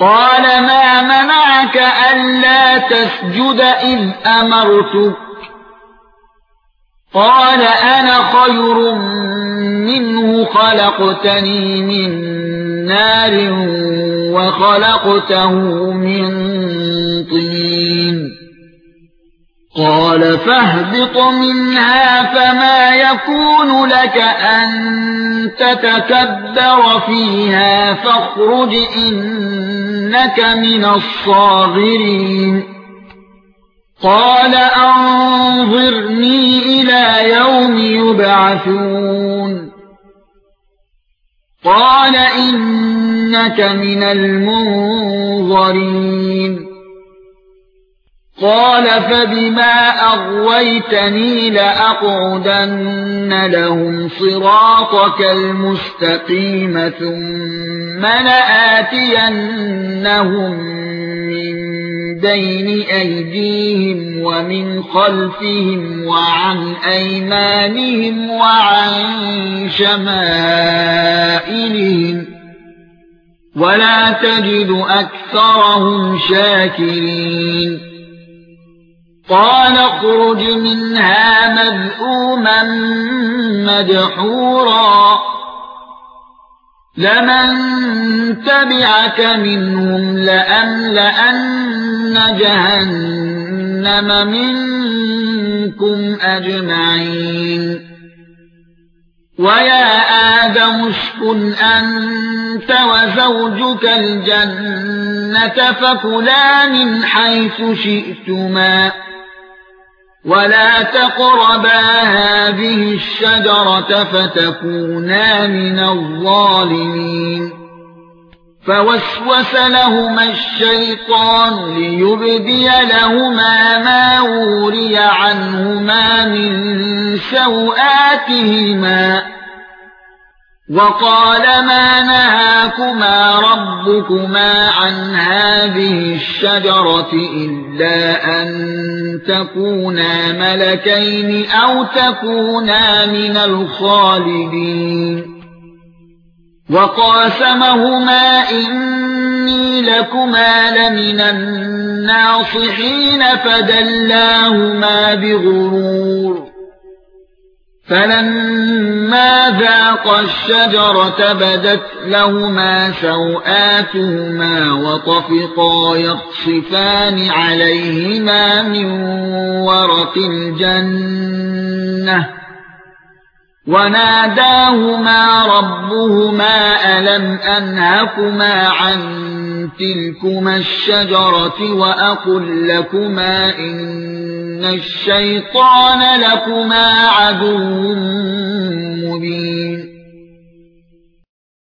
قال ما منعك ألا تسجد إذ أمرتك قال أنا خير منه خلقتني من نار وخلقته من طين قال فاهبط منها فما يكون لك أن تتكبر فيها فاخرج إنك من الصاغرين قال أنظرني إلى يوم يبعثون قال إنك من المنظرين قال فبما أغويتني لأقعدن لهم صراطك المستقيم ثم لآتينهم من بين أيديهم ومن خلفهم وعن أيمانهم وعن شمائلهم ولا تجد أكثرهم شاكرين قال اخرج منها مذءوما مدحورا لمن تبعك منهم لأملأن جهنم منكم أجمعين ويا آدم اسكن أنت وزوجك الجنة فكلا من حيث شئتما ولا تقربا هذه الشجرة فتكونا من الظالمين فوسوس لهما الشيطان ليبدي لهما ما وري عنهما من سوآتهما وقال ما نهاكما ربكما عن هذه الشجرة إلا أن تكونا ملكين أو تكونا من الخالدين وقاسمهما إني لكما لمن الناصحين فدلاهما بغرور فلما ذاقا الشجرة بدت لهما سوآتهما وطفقا يخصفان عليهما من ورق الجنة وناداهما ربهما ألم أنهكما عن تلكما الشجرة وأقل لكما إن الشيطان لكما عدو